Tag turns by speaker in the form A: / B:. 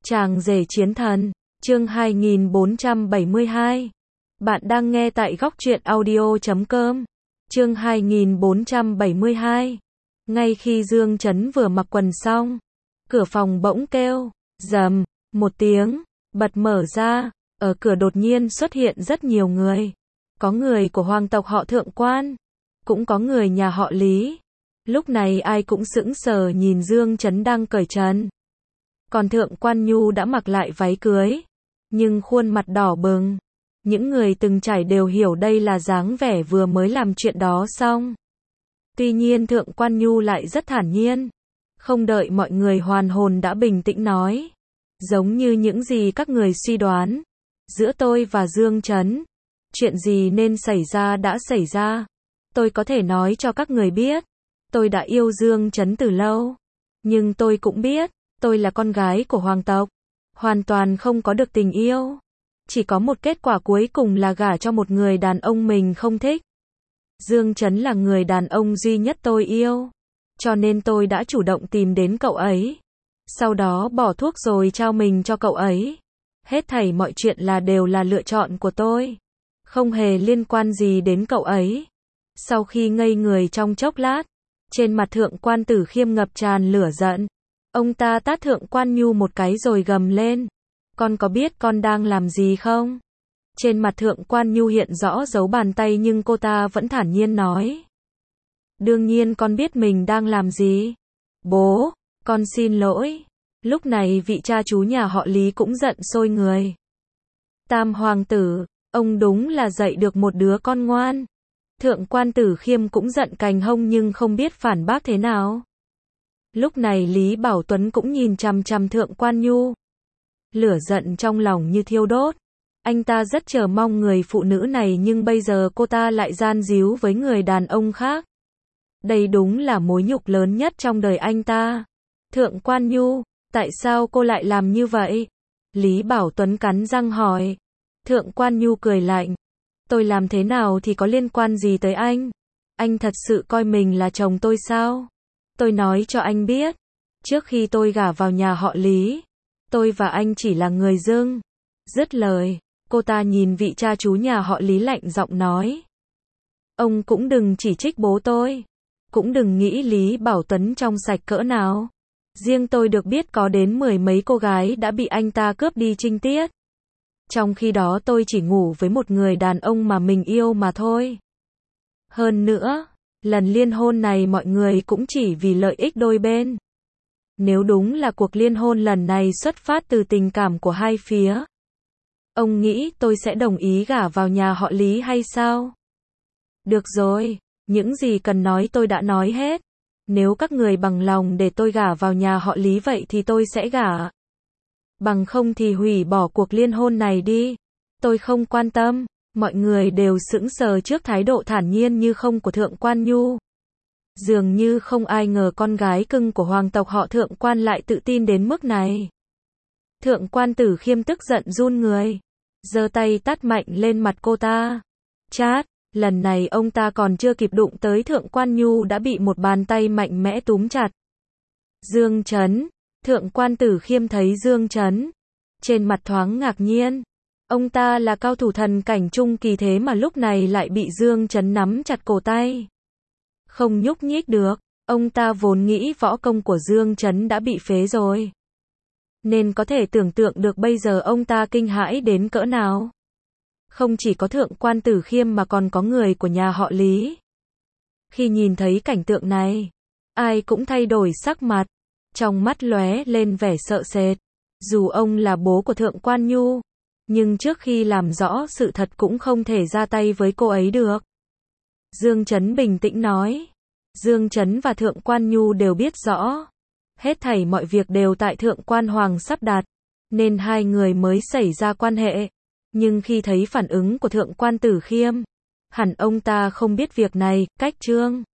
A: Chàng rể chiến thần, chương 2472. Bạn đang nghe tại góc truyện audio.com. Chương 2472. Ngay khi Dương Chấn vừa mặc quần xong, cửa phòng bỗng kêu, rầm, một tiếng, bật mở ra, ở cửa đột nhiên xuất hiện rất nhiều người. Có người của hoàng tộc họ Thượng Quan, cũng có người nhà họ Lý. Lúc này ai cũng sững sờ nhìn Dương Chấn đang cởi trần. Còn Thượng Quan Nhu đã mặc lại váy cưới, nhưng khuôn mặt đỏ bừng. Những người từng trải đều hiểu đây là dáng vẻ vừa mới làm chuyện đó xong. Tuy nhiên Thượng Quan Nhu lại rất thản nhiên, không đợi mọi người hoàn hồn đã bình tĩnh nói, giống như những gì các người suy đoán, giữa tôi và Dương Chấn, chuyện gì nên xảy ra đã xảy ra. Tôi có thể nói cho các người biết, tôi đã yêu Dương Chấn từ lâu, nhưng tôi cũng biết, tôi là con gái của hoàng tộc, hoàn toàn không có được tình yêu. Chỉ có một kết quả cuối cùng là gả cho một người đàn ông mình không thích. Dương Chấn là người đàn ông duy nhất tôi yêu, cho nên tôi đã chủ động tìm đến cậu ấy. Sau đó bỏ thuốc rồi trao mình cho cậu ấy. Hết thảy mọi chuyện đều là lựa chọn của tôi, không hề liên quan gì đến cậu ấy. Sau khi ngây người trong chốc lát, trên mặt Thượng Quan Tử Khiêm ngập tràn lửa giận. Ông ta tát Thượng Quan Nhu một cái rồi gầm lên, con có biết con đang làm gì không? Trên mặt Thượng Quan Nhu hiện rõ dấu bàn tay nhưng cô ta vẫn thản nhiên nói, đương nhiên con biết mình đang làm gì. Bố, con xin lỗi. Lúc này vị cha chú nhà họ Lý cũng giận sôi người. Tam hoàng tử, ông đúng là dạy được một đứa con ngoan. Thượng Quan Tử Khiêm cũng giận cành hông nhưng không biết phản bác thế nào. Lúc này Lý Bảo Tuấn cũng nhìn chằm chằm Thượng Quan Nhu. Lửa giận trong lòng như thiêu đốt. Anh ta rất chờ mong người phụ nữ này nhưng bây giờ cô ta lại gian díu với người đàn ông khác. Đây đúng là mối nhục lớn nhất trong đời anh ta. Thượng Quan Nhu, tại sao cô lại làm như vậy? Lý Bảo Tuấn cắn răng hỏi. Thượng Quan Nhu cười lạnh. Tôi làm thế nào thì có liên quan gì tới anh? Anh thật sự coi mình là chồng tôi sao? Tôi nói cho anh biết, trước khi tôi gả vào nhà họ Lý, tôi và anh chỉ là người dưng. Dứt lời, cô ta nhìn vị cha chú nhà họ Lý lạnh giọng nói. Ông cũng đừng chỉ trích bố tôi, cũng đừng nghĩ Lý Bảo Tuấn trong sạch cỡ nào. Riêng tôi được biết có đến 10 mấy cô gái đã bị anh ta cướp đi trinh tiết. Trong khi đó tôi chỉ ngủ với một người đàn ông mà mình yêu mà thôi. Hơn nữa, lần liên hôn này mọi người cũng chỉ vì lợi ích đôi bên. Nếu đúng là cuộc liên hôn lần này xuất phát từ tình cảm của hai phía, ông nghĩ tôi sẽ đồng ý gả vào nhà họ Lý hay sao? Được rồi, những gì cần nói tôi đã nói hết. Nếu các người bằng lòng để tôi gả vào nhà họ Lý vậy thì tôi sẽ gả. Bằng không thì hủy bỏ cuộc liên hôn này đi. Tôi không quan tâm. Mọi người đều sững sờ trước thái độ thản nhiên như không của Thượng Quan Nhu. Dường như không ai ngờ con gái cưng của hoàng tộc họ Thượng Quan lại tự tin đến mức này. Thượng Quan Tử Khiêm tức giận run người, giơ tay tát mạnh lên mặt cô ta. Chát, lần này ông ta còn chưa kịp đụng tới Thượng Quan Nhu đã bị một bàn tay mạnh mẽ túm chặt. Dương Chấn, Thượng Quan Tử Khiêm thấy Dương Chấn, trên mặt thoáng ngạc nhiên. Ông ta là cao thủ thần cảnh trung kỳ thế mà lúc này lại bị Dương Chấn nắm chặt cổ tay, không nhúc nhích được. Ông ta vốn nghĩ võ công của Dương Chấn đã bị phế rồi, nên có thể tưởng tượng được bây giờ ông ta kinh hãi đến cỡ nào. Không chỉ có Thượng Quan Tử Khiêm mà còn có người của nhà họ Lý. Khi nhìn thấy cảnh tượng này, ai cũng thay đổi sắc mặt, trong mắt lóe lên vẻ sợ sệt. Dù ông là bố của Thượng Quan Nhu, nhưng trước khi làm rõ sự thật cũng không thể ra tay với cô ấy được. Dương Chấn bình tĩnh nói. Dương Chấn và Thượng Quan Nhu đều biết rõ, hết thảy mọi việc đều tại Thượng Quan Hoàng sắp đặt, nên hai người mới xảy ra quan hệ. Nhưng khi thấy phản ứng của Thượng Quan Tử Khiêm, hẳn ông ta không biết việc này, cách Trương